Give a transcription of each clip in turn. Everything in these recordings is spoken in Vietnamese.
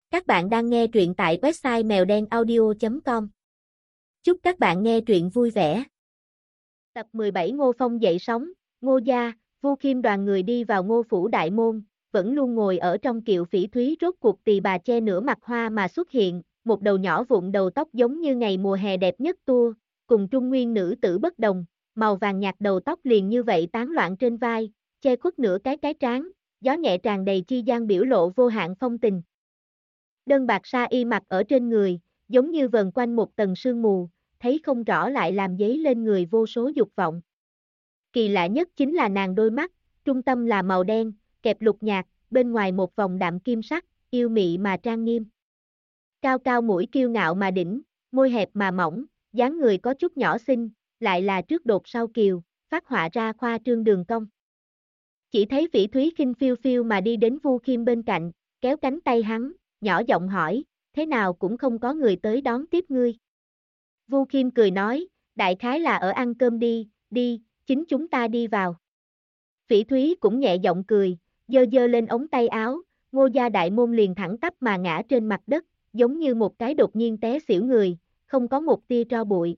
Các bạn đang nghe truyện tại website mèo đen audio.com. Chúc các bạn nghe truyện vui vẻ. Tập 17 Ngô Phong dậy sóng, Ngô gia, Vu Khiêm đoàn người đi vào Ngô phủ đại môn, vẫn luôn ngồi ở trong kiệu Phỉ Thúy rốt cuộc tỳ bà che nửa mặt hoa mà xuất hiện, một đầu nhỏ vụn đầu tóc giống như ngày mùa hè đẹp nhất tua, cùng trung nguyên nữ tử bất đồng, màu vàng nhạt đầu tóc liền như vậy tán loạn trên vai, che khuất nửa cái trán, gió nhẹ tràn đầy chi gian biểu lộ vô hạn phong tình. Đơn bạc sa y mặc ở trên người, giống như vần quanh một tầng sương mù, thấy không rõ lại làm dấy lên người vô số dục vọng. Kỳ lạ nhất chính là nàng đôi mắt, trung tâm là màu đen, kẹp lục nhạt, bên ngoài một vòng đạm kim sắc, yêu mị mà trang nghiêm. Cao cao mũi kiêu ngạo mà đỉnh, môi hẹp mà mỏng, dáng người có chút nhỏ xinh, lại là trước đột sau kiều, phát họa ra khoa trương đường cong. Chỉ thấy Phỉ Thúy khinh phiêu phiêu mà đi đến Vu Khiêm bên cạnh, kéo cánh tay hắn, nhỏ giọng hỏi, thế nào cũng không có người tới đón tiếp ngươi. Vu Khiêm cười nói, đại khái là ở ăn cơm đi, đi, chính chúng ta đi vào. Phỉ Thúy cũng nhẹ giọng cười, giơ giơ lên ống tay áo, Ngô gia đại môn liền thẳng tắp mà ngã trên mặt đất, giống như một cái đột nhiên té xỉu người, không có một tia tro bụi.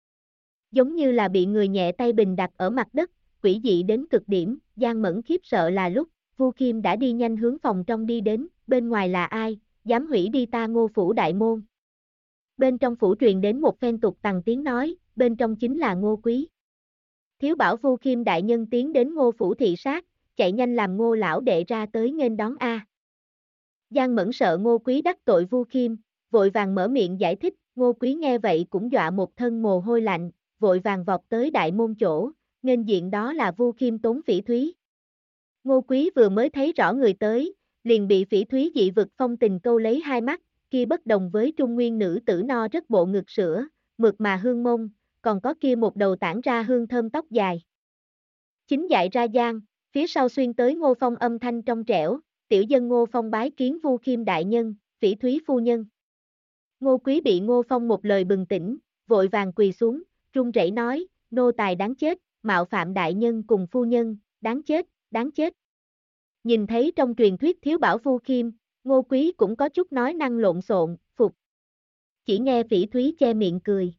Giống như là bị người nhẹ tay bình đặt ở mặt đất, quỷ dị đến cực điểm, Giang Mẫn khiếp sợ là lúc, Vu Khiêm đã đi nhanh hướng phòng trong đi đến, bên ngoài là ai, dám hủy đi ta Ngô phủ đại môn. Bên trong phủ truyền đến một phen tục tằng tiếng nói, bên trong chính là Ngô Quý. Thiếu bảo Vu Khiêm đại nhân tiến đến Ngô phủ thị sát, chạy nhanh làm Ngô lão đệ ra tới nghênh đón a. Giang Mẫn sợ Ngô Quý đắc tội Vu Khiêm, vội vàng mở miệng giải thích, Ngô Quý nghe vậy cũng dọa một thân mồ hôi lạnh, vội vàng vọt tới đại môn chỗ, nghênh diện đó là Vu Khiêm tốn Phỉ Thúy. Ngô Quý vừa mới thấy rõ người tới, liền bị Phỉ Thúy dị vực phong tình câu lấy hai mắt, kia bất đồng với trung nguyên nữ tử no rất bộ ngực sữa, mượt mà hương mông, còn có kia một đầu tản ra hương thơm tóc dài. Chính dại ra gian, phía sau xuyên tới Ngô Phong âm thanh trong trẻo, tiểu dân Ngô Phong bái kiến Vu Khiêm đại nhân, Phỉ Thúy phu nhân. Ngô Quý bị Ngô Phong một lời bừng tỉnh, vội vàng quỳ xuống, run rẩy nói, nô tài đáng chết, mạo phạm đại nhân cùng phu nhân, đáng chết, đáng chết. Nhìn thấy trong truyền thuyết thiếu bảo Vu Khiêm, Ngô Quý cũng có chút nói năng lộn xộn, phục. Chỉ nghe Phỉ Thúy che miệng cười.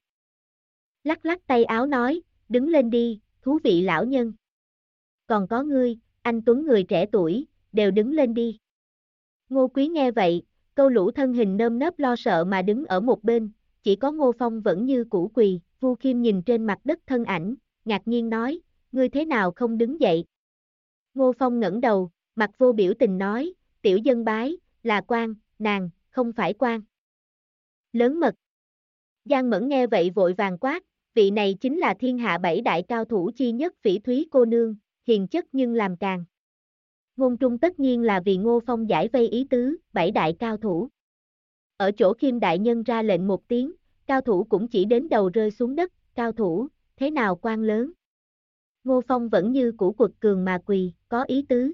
Lắc lắc tay áo nói, đứng lên đi, thú vị lão nhân. Còn có ngươi, anh Tuấn người trẻ tuổi, đều đứng lên đi. Ngô Quý nghe vậy, câu lũ thân hình nơm nớp lo sợ mà đứng ở một bên, chỉ có Ngô Phong vẫn như cũ quỳ, Vu Khiêm nhìn trên mặt đất thân ảnh, ngạc nhiên nói, ngươi thế nào không đứng dậy? Ngô Phong ngẩng đầu, mặt vô biểu tình nói, tiểu dân bái, là quan, nàng, không phải quan. Lớn mật. Giang Mẫn nghe vậy vội vàng quát, vị này chính là thiên hạ bảy đại cao thủ chi nhất Phỉ Thúy cô nương, hiền chất nhưng làm càng. Ngôn trung tất nhiên là vì Ngô Phong giải vây ý tứ, bảy đại cao thủ. Ở chỗ Khiêm đại nhân ra lệnh một tiếng, cao thủ cũng chỉ đến đầu rơi xuống đất, cao thủ, thế nào quan lớn. Ngô Phong vẫn như cũ quật cường mà quỳ, có ý tứ.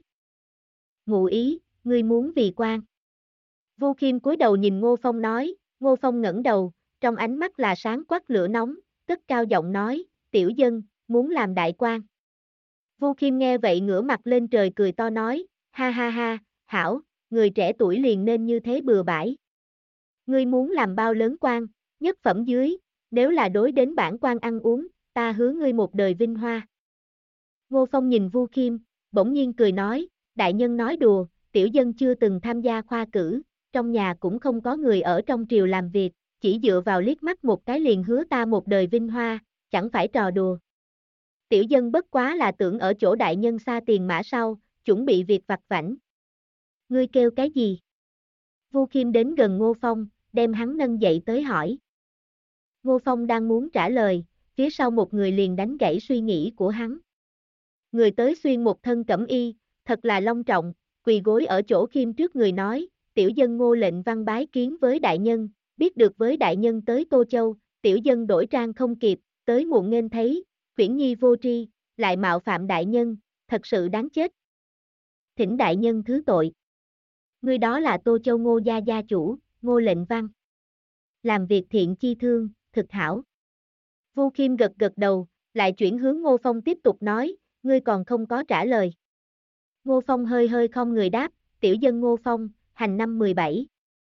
Ngụ ý, ngươi muốn vì quan. Vu Khiêm cúi đầu nhìn Ngô Phong nói, Ngô Phong ngẩng đầu, trong ánh mắt là sáng quắc lửa nóng, cất cao giọng nói, tiểu dân, muốn làm đại quan. Vu Khiêm nghe vậy ngửa mặt lên trời cười to nói, ha ha ha, hảo, người trẻ tuổi liền nên như thế bừa bãi. Ngươi muốn làm bao lớn quan, nhất phẩm dưới, nếu là đối đến bản quan ăn uống, ta hứa ngươi một đời vinh hoa. Ngô Phong nhìn Vu Khiêm, bỗng nhiên cười nói, đại nhân nói đùa, tiểu dân chưa từng tham gia khoa cử, trong nhà cũng không có người ở trong triều làm việc, chỉ dựa vào liếc mắt một cái liền hứa ta một đời vinh hoa, chẳng phải trò đùa. Tiểu dân bất quá là tưởng ở chỗ đại nhân xa tiền mã sau, chuẩn bị việc vặt vãnh. Ngươi kêu cái gì? Vu Khiêm đến gần Ngô Phong, đem hắn nâng dậy tới hỏi. Ngô Phong đang muốn trả lời, phía sau một người liền đánh gãy suy nghĩ của hắn. Người tới xuyên một thân cẩm y, thật là long trọng, quỳ gối ở chỗ Khiêm trước người nói, tiểu dân Ngô lệnh văn bái kiến với đại nhân, biết được với đại nhân tới Tô Châu, tiểu dân đổi trang không kịp, tới muộn nghênh thấy, khuyển nhi vô tri, lại mạo phạm đại nhân, thật sự đáng chết. Thỉnh đại nhân thứ tội. Ngươi đó là Tô Châu Ngô gia gia chủ, Ngô lệnh văn. Làm việc thiện chi thương, thực hảo. Vu Khiêm gật gật đầu, lại chuyển hướng Ngô Phong tiếp tục nói, ngươi còn không có trả lời. Ngô Phong hơi hơi không người đáp, tiểu dân Ngô Phong, hành năm 17.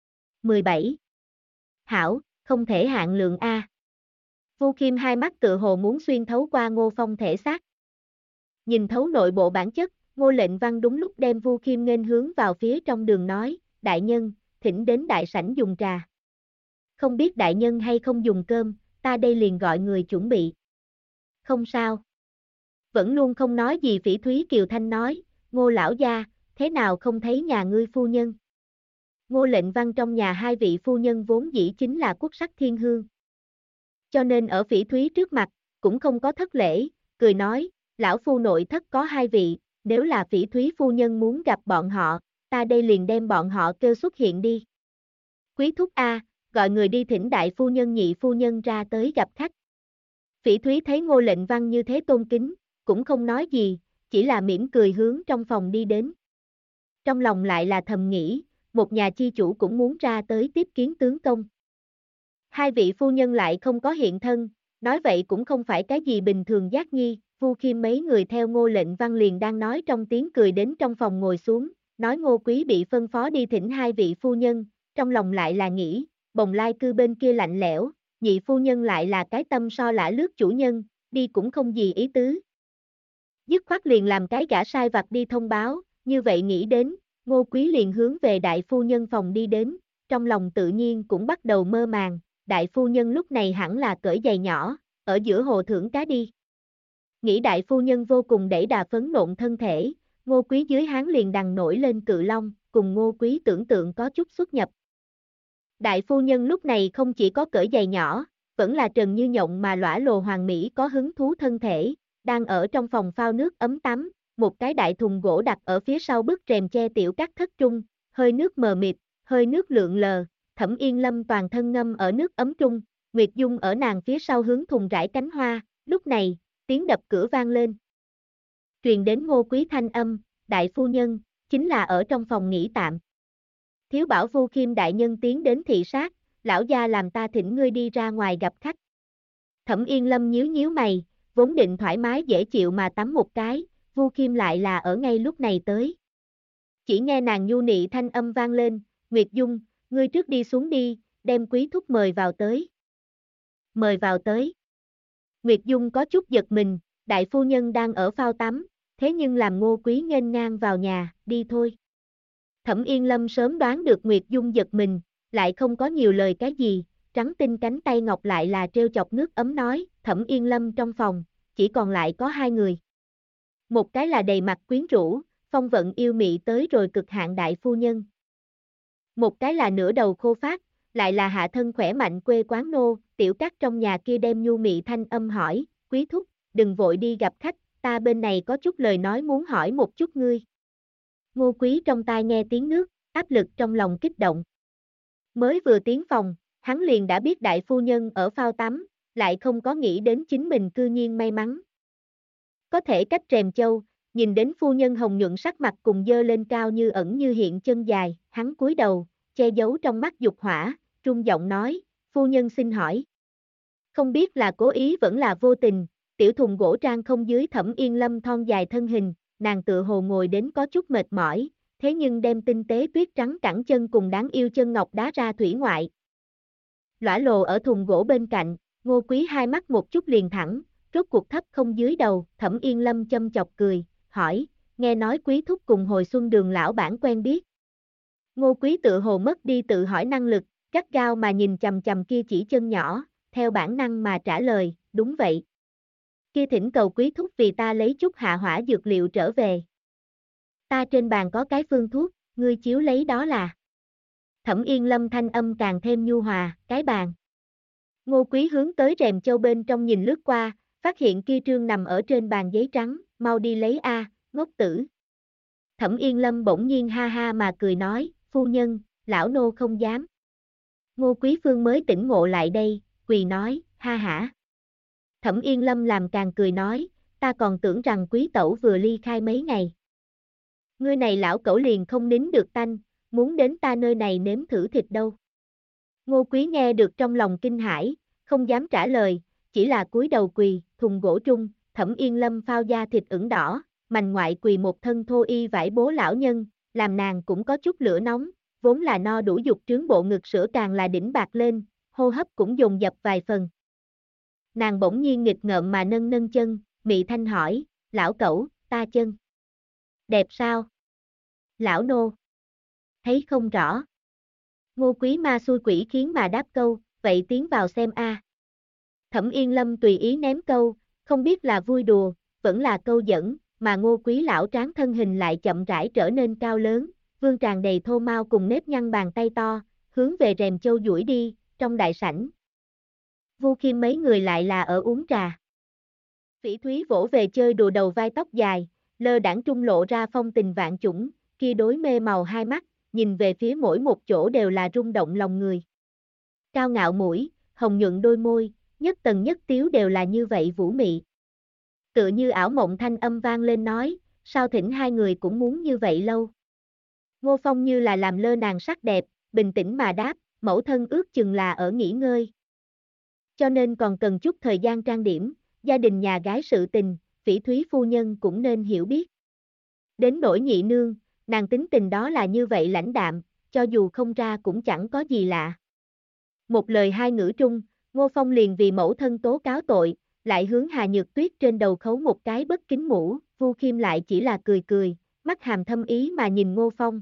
17. Hảo, không thể hạn lượng A. Vu Khiêm hai mắt tựa hồ muốn xuyên thấu qua Ngô Phong thể xác. Nhìn thấu nội bộ bản chất, Ngô Lệnh Văn đúng lúc đem Vu Khiêm nghênh hướng vào phía trong đường nói, đại nhân, thỉnh đến đại sảnh dùng trà. Không biết đại nhân hay không dùng cơm, ta đây liền gọi người chuẩn bị. Không sao. Vẫn luôn không nói gì Phỉ Thúy Kiều Thanh nói, Ngô lão gia, thế nào không thấy nhà ngươi phu nhân? Ngô Lệnh Văn trong nhà hai vị phu nhân vốn dĩ chính là quốc sắc thiên hương. Cho nên ở Phỉ Thúy trước mặt, cũng không có thất lễ, cười nói, lão phu nội thất có hai vị, nếu là Phỉ Thúy phu nhân muốn gặp bọn họ, ta đây liền đem bọn họ kêu xuất hiện đi. Quý thúc A, gọi người đi thỉnh đại phu nhân nhị phu nhân ra tới gặp khách. Phỉ Thúy thấy Ngô Lệnh Văn như thế tôn kính, cũng không nói gì, chỉ là mỉm cười hướng trong phòng đi đến. Trong lòng lại là thầm nghĩ, một nhà chi chủ cũng muốn ra tới tiếp kiến tướng công. Hai vị phu nhân lại không có hiện thân, nói vậy cũng không phải cái gì bình thường giác nhi, Vu Khiêm mấy người theo Ngô Lệnh Văn liền đang nói trong tiếng cười đến trong phòng ngồi xuống, nói Ngô Quý bị phân phó đi thỉnh hai vị phu nhân, trong lòng lại là nghĩ, Bồng Lai cư bên kia lạnh lẽo, nhị phu nhân lại là cái tâm so lả lướt chủ nhân, đi cũng không gì ý tứ. Dứt khoát liền làm cái gã sai vặt đi thông báo, như vậy nghĩ đến, Ngô Quý liền hướng về đại phu nhân phòng đi đến, trong lòng tự nhiên cũng bắt đầu mơ màng, đại phu nhân lúc này hẳn là cởi giày nhỏ, ở giữa hồ thưởng cá đi. Nghĩ đại phu nhân vô cùng đẩy đà phấn nộn thân thể, Ngô Quý dưới háng liền đằng nổi lên cự long, cùng Ngô Quý tưởng tượng có chút xuất nhập. Đại phu nhân lúc này không chỉ có cởi giày nhỏ, vẫn là trần như nhộng mà lõa lồ hoàng mỹ có hứng thú thân thể, đang ở trong phòng phao nước ấm tắm, một cái đại thùng gỗ đặt ở phía sau bức rèm che tiểu các thất trung, hơi nước mờ mịt, hơi nước lượn lờ, Thẩm Yên Lâm toàn thân ngâm ở nước ấm trung, Nguyệt Dung ở nàng phía sau hướng thùng rải cánh hoa, lúc này, tiếng đập cửa vang lên. Truyền đến Ngô Quý thanh âm, đại phu nhân, chính là ở trong phòng nghỉ tạm. Thiếu bảo Vu Khiêm đại nhân tiến đến thị sát, lão gia làm ta thỉnh ngươi đi ra ngoài gặp khách. Thẩm Yên Lâm nhíu nhíu mày, vốn định thoải mái dễ chịu mà tắm một cái, Vu Khiêm lại là ở ngay lúc này tới. Chỉ nghe nàng nhu nị thanh âm vang lên, Nguyệt Dung, ngươi trước đi xuống đi, đem Quý thúc mời vào tới. Mời vào tới. Nguyệt Dung có chút giật mình, đại phu nhân đang ở phao tắm, thế nhưng làm Ngô Quý nghênh ngang vào nhà, đi thôi. Thẩm Yên Lâm sớm đoán được Nguyệt Dung giật mình, lại không có nhiều lời cái gì, trắng tinh cánh tay ngọc lại là treo chọc nước ấm nói, Thẩm Yên Lâm trong phòng, chỉ còn lại có hai người. Một cái là đầy mặt quyến rũ, phong vận yêu mị tới rồi cực hạn đại phu nhân. Một cái là nửa đầu khô phát, lại là hạ thân khỏe mạnh quê quán nô, tiểu cát trong nhà kia đem nhu mị thanh âm hỏi, Quý thúc, đừng vội đi gặp khách, ta bên này có chút lời nói muốn hỏi một chút ngươi. Ngô Quý trong tai nghe tiếng nước, áp lực trong lòng kích động. Mới vừa tiến phòng, hắn liền đã biết đại phu nhân ở phao tắm, lại không có nghĩ đến chính mình cư nhiên may mắn. Có thể cách rèm châu, nhìn đến phu nhân hồng nhuận sắc mặt cùng dơ lên cao như ẩn như hiện chân dài, hắn cúi đầu, che giấu trong mắt dục hỏa, trung giọng nói, phu nhân xin hỏi. Không biết là cố ý vẫn là vô tình, tiểu thùng gỗ trang không dưới Thẩm Yên Lâm thon dài thân hình, nàng tựa hồ ngồi đến có chút mệt mỏi, thế nhưng đem tinh tế tuyết trắng cẳng chân cùng đáng yêu chân ngọc đá ra thủy ngoại. Lõa lồ ở thùng gỗ bên cạnh, Ngô Quý hai mắt một chút liền thẳng, rốt cuộc thấp không dưới đầu, Thẩm Yên Lâm châm chọc cười, hỏi, nghe nói Quý thúc cùng hồi xuân đường lão bản quen biết. Ngô Quý tự hồ mất đi tự hỏi năng lực, gắt gao mà nhìn chằm chằm kia chỉ chân nhỏ, theo bản năng mà trả lời, đúng vậy. Kia thỉnh cầu Quý thúc vì ta lấy chút hạ hỏa dược liệu trở về. Ta trên bàn có cái phương thuốc, ngươi chiếu lấy đó là. Thẩm Yên Lâm thanh âm càng thêm nhu hòa, cái bàn. Ngô Quý hướng tới rèm châu bên trong nhìn lướt qua, phát hiện kia trương nằm ở trên bàn giấy trắng, mau đi lấy a, ngốc tử. Thẩm Yên Lâm bỗng nhiên ha ha mà cười nói, phu nhân, lão nô không dám. Ngô Quý Phương mới tỉnh ngộ lại đây, quỳ nói, ha hả. Thẩm Yên Lâm làm càng cười nói, ta còn tưởng rằng Quý tẩu vừa ly khai mấy ngày. Ngươi này lão cẩu liền không nín được tanh, muốn đến ta nơi này nếm thử thịt đâu. Ngô Quý nghe được trong lòng kinh hãi, không dám trả lời, chỉ là cúi đầu quỳ, thùng gỗ trung, Thẩm Yên Lâm phao da thịt ửng đỏ, mành ngoại quỳ một thân thô y vải bố lão nhân, làm nàng cũng có chút lửa nóng, vốn là no đủ dục trướng bộ ngực sữa càng là đỉnh bạc lên, hô hấp cũng dồn dập vài phần. Nàng bỗng nhiên nghịch ngợm mà nâng nâng chân, mị thanh hỏi, lão cẩu, ta chân đẹp sao? Lão nô thấy không rõ. Ngô Quý ma xui quỷ khiến mà đáp câu, vậy tiến vào xem a. Thẩm Yên Lâm tùy ý ném câu, không biết là vui đùa, vẫn là câu dẫn, mà Ngô Quý lão tráng thân hình lại chậm rãi trở nên cao lớn, vương tràn đầy thô mao cùng nếp nhăn bàn tay to, hướng về rèm châu duỗi đi, trong đại sảnh. Vu Khiêm mấy người lại là ở uống trà. Phỉ Thúy vỗ về chơi đùa đầu vai tóc dài, lơ đãng trung lộ ra phong tình vạn chủng, kia đối mê màu hai mắt, nhìn về phía mỗi một chỗ đều là rung động lòng người. Cao ngạo mũi, hồng nhuận đôi môi, nhất tần nhất tiếu đều là như vậy vũ mị. Tựa như ảo mộng thanh âm vang lên nói, sao thỉnh hai người cũng muốn như vậy lâu. Ngô Phong như là làm lơ nàng sắc đẹp, bình tĩnh mà đáp, mẫu thân ước chừng là ở nghỉ ngơi. Cho nên còn cần chút thời gian trang điểm, gia đình nhà gái sự tình, Phỉ Thúy phu nhân cũng nên hiểu biết. Đến nỗi nhị nương, nàng tính tình đó là như vậy lãnh đạm, cho dù không ra cũng chẳng có gì lạ. Một lời hai ngữ trung, Ngô Phong liền vì mẫu thân tố cáo tội, lại hướng Hà Nhược Tuyết trên đầu khấu một cái bất kính mũ, Vu Khiêm lại chỉ là cười cười, mắt hàm thâm ý mà nhìn Ngô Phong.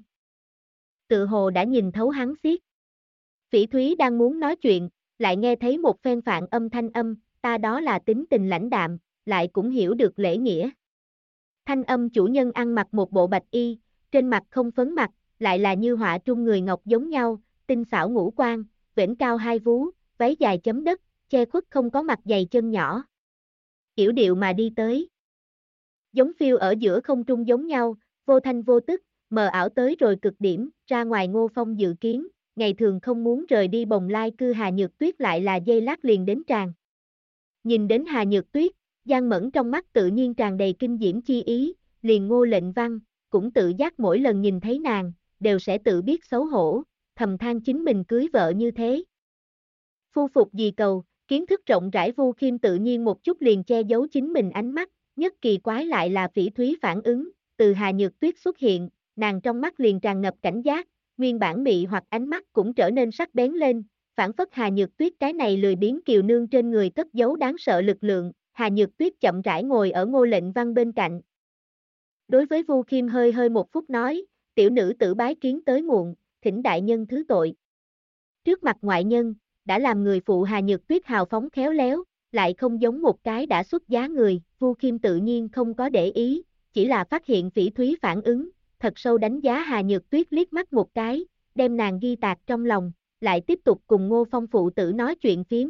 Tự hồ đã nhìn thấu hắn xiết. Phỉ Thúy đang muốn nói chuyện, lại nghe thấy một phen phạn âm thanh âm, ta đó là tính tình lãnh đạm, lại cũng hiểu được lễ nghĩa. Thanh âm chủ nhân ăn mặc một bộ bạch y, trên mặt không phấn mặt, lại là như họa trung người ngọc giống nhau, tinh xảo ngũ quan, vểnh cao hai vú, váy dài chấm đất, che khuất không có mặt dày chân nhỏ. Yểu điệu mà đi tới. Giống phiêu ở giữa không trung giống nhau, vô thanh vô tức, mờ ảo tới rồi cực điểm, ra ngoài Ngô Phong dự kiến, ngày thường không muốn rời đi Bồng Lai cư Hà Nhược Tuyết lại là giây lát liền đến tràng. Nhìn đến Hà Nhược Tuyết, Giang Mẫn trong mắt tự nhiên tràn đầy kinh diễm chi ý, liền Ngô Lệnh Văn, cũng tự giác mỗi lần nhìn thấy nàng, đều sẽ tự biết xấu hổ, thầm than chính mình cưới vợ như thế. Phu phục gì cầu, kiến thức rộng rãi Vu Khiêm tự nhiên một chút liền che giấu chính mình ánh mắt, nhất kỳ quái lại là Phỉ Thúy phản ứng, từ Hà Nhược Tuyết xuất hiện, nàng trong mắt liền tràn ngập cảnh giác, nguyên bản mị hoặc ánh mắt cũng trở nên sắc bén lên, phản phất Hà Nhược Tuyết cái này lười biếng kiều nương trên người cất giấu đáng sợ lực lượng, Hà Nhược Tuyết chậm rãi ngồi ở Ngô Lệnh Văn bên cạnh. Đối với Vu Khiêm hơi hơi một phút nói, tiểu nữ tử bái kiến tới muộn, thỉnh đại nhân thứ tội. Trước mặt ngoại nhân, đã làm người phụ Hà Nhược Tuyết hào phóng khéo léo, lại không giống một cái đã xuất giá người, Vu Khiêm tự nhiên không có để ý, chỉ là phát hiện Phỉ Thúy phản ứng, thật sâu đánh giá Hà Nhược Tuyết liếc mắt một cái, đem nàng ghi tạc trong lòng, lại tiếp tục cùng Ngô Phong phụ tử nói chuyện phiếm.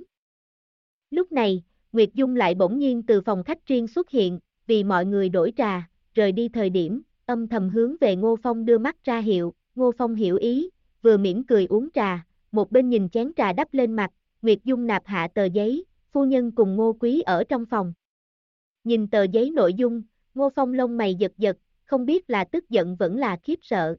Lúc này, Nguyệt Dung lại bỗng nhiên từ phòng khách riêng xuất hiện, vì mọi người đổi trà, rời đi thời điểm, âm thầm hướng về Ngô Phong đưa mắt ra hiệu, Ngô Phong hiểu ý, vừa mỉm cười uống trà, một bên nhìn chén trà đắp lên mặt, Nguyệt Dung nạp hạ tờ giấy, phu nhân cùng Ngô Quý ở trong phòng. Nhìn tờ giấy nội dung, Ngô Phong lông mày giật giật, không biết là tức giận vẫn là khiếp sợ.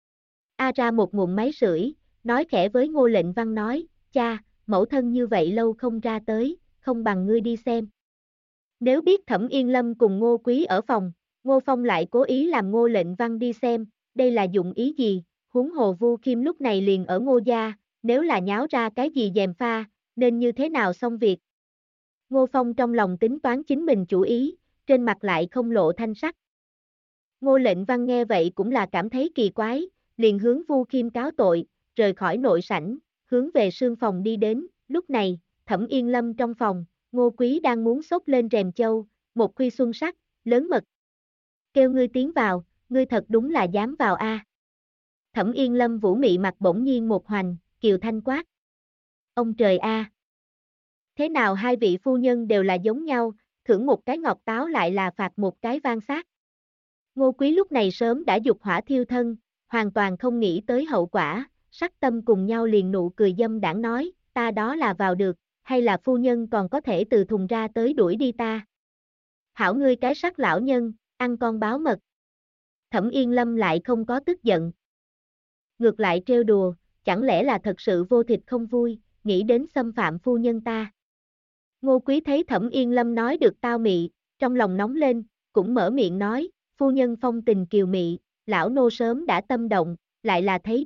Ra một ngụm máy sưởi, nói khẽ với Ngô Lệnh Văn nói, cha, mẫu thân như vậy lâu không ra tới, không bằng ngươi đi xem. Nếu biết Thẩm Yên Lâm cùng Ngô Quý ở phòng, Ngô Phong lại cố ý làm Ngô Lệnh Văn đi xem, đây là dụng ý gì, huống hồ Vu Khiêm lúc này liền ở Ngô gia, nếu là nháo ra cái gì gièm pha, nên như thế nào xong việc. Ngô Phong trong lòng tính toán chính mình chủ ý, trên mặt lại không lộ thanh sắc. Ngô Lệnh Văn nghe vậy cũng là cảm thấy kỳ quái, liền hướng Vu Khiêm cáo tội, rời khỏi nội sảnh, hướng về sương phòng đi đến, lúc này, Thẩm Yên Lâm trong phòng, Ngô Quý đang muốn xốc lên rèm châu, một khuya xuân sắc, lớn mật. Kêu ngươi tiến vào, ngươi thật đúng là dám vào a. Thẩm Yên Lâm vũ mị mặt bỗng nhiên một hoành, kiều thanh quát. Ông trời a. Thế nào hai vị phu nhân đều là giống nhau, thưởng một cái ngọt táo lại là phạt một cái vang xác. Ngô Quý lúc này sớm đã dục hỏa thiêu thân, hoàn toàn không nghĩ tới hậu quả, sắc tâm cùng nhau liền nụ cười dâm đãng nói, ta đó là vào được, hay là phu nhân còn có thể từ thùng ra tới đuổi đi ta. Hảo ngươi cái sắc lão nhân, ăn con báo mật. Thẩm Yên Lâm lại không có tức giận. Ngược lại trêu đùa, chẳng lẽ là thật sự vô thịt không vui, nghĩ đến xâm phạm phu nhân ta. Ngô Quý thấy Thẩm Yên Lâm nói được tao mị, trong lòng nóng lên, cũng mở miệng nói, phu nhân phong tình kiều mị, lão nô sớm đã tâm động, lại là thấy được,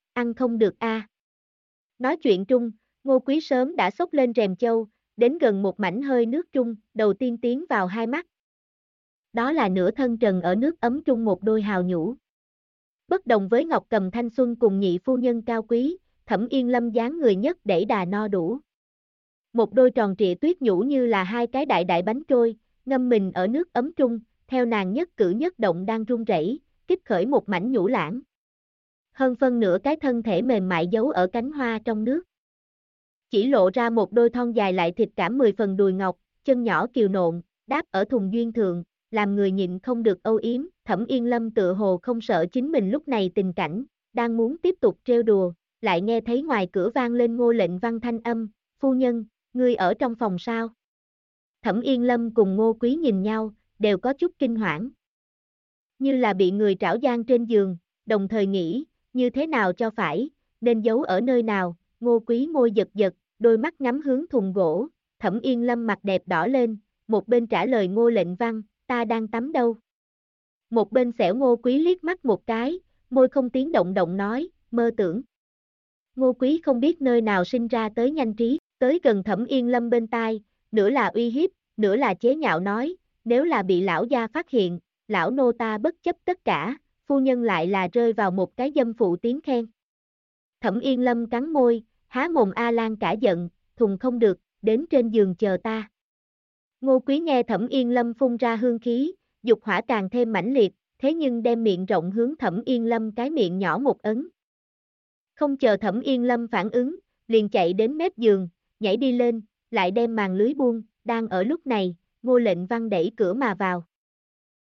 ăn không được a. Nói chuyện trung, Ngô Quý sớm đã xốc lên rèm châu, đến gần một mảnh hơi nước trung, đầu tiên tiến vào hai mắt. Đó là nửa thân trần ở nước ấm trung một đôi hào nhũ. Bất đồng với Ngọc Cầm thanh xuân cùng nhị phu nhân cao quý, Thẩm Yên Lâm dáng người nhất để đà no đủ. Một đôi tròn trịa tuyết nhũ như là hai cái đại đại bánh trôi, ngâm mình ở nước ấm trung, theo nàng nhất cử nhất động đang run rẩy, kích khởi một mảnh nhũ lãng. Hơn phân nửa cái thân thể mềm mại giấu ở cánh hoa trong nước. Chỉ lộ ra một đôi thon dài lại thịt cảm 10 phần đùi ngọc, chân nhỏ kiều nộn, đáp ở thùng duyên thượng, làm người nhịn không được âu yếm. Thẩm Yên Lâm tựa hồ không sợ chính mình lúc này tình cảnh, đang muốn tiếp tục trêu đùa, lại nghe thấy ngoài cửa vang lên Ngô Lệnh Văn thanh âm, phu nhân, ngươi ở trong phòng sao? Thẩm Yên Lâm cùng Ngô Quý nhìn nhau, đều có chút kinh hoảng. Như là bị người trảo giang trên giường, đồng thời nghĩ, như thế nào cho phải, nên giấu ở nơi nào. Ngô Quý môi giật giật, đôi mắt ngắm hướng thùng gỗ, Thẩm Yên Lâm mặt đẹp đỏ lên, một bên trả lời Ngô Lệnh Văn, ta đang tắm đâu. Một bên xẻo Ngô Quý liếc mắt một cái, môi không tiếng động động nói, mơ tưởng. Ngô Quý không biết nơi nào sinh ra tới nhanh trí, tới gần Thẩm Yên Lâm bên tai, nửa là uy hiếp, nửa là chế nhạo nói, nếu là bị lão gia phát hiện, lão nô ta bất chấp tất cả, phu nhân lại là rơi vào một cái dâm phụ tiếng khen. Thẩm Yên Lâm cắn môi, há mồm A Lan cả giận, thùng không được, đến trên giường chờ ta. Ngô Quý nghe Thẩm Yên Lâm phun ra hương khí, dục hỏa càng thêm mãnh liệt, thế nhưng đem miệng rộng hướng Thẩm Yên Lâm cái miệng nhỏ một ấn. Không chờ Thẩm Yên Lâm phản ứng, liền chạy đến mép giường, nhảy đi lên, lại đem màn lưới buông, đang ở lúc này, Ngô Lệnh Văn đẩy cửa mà vào.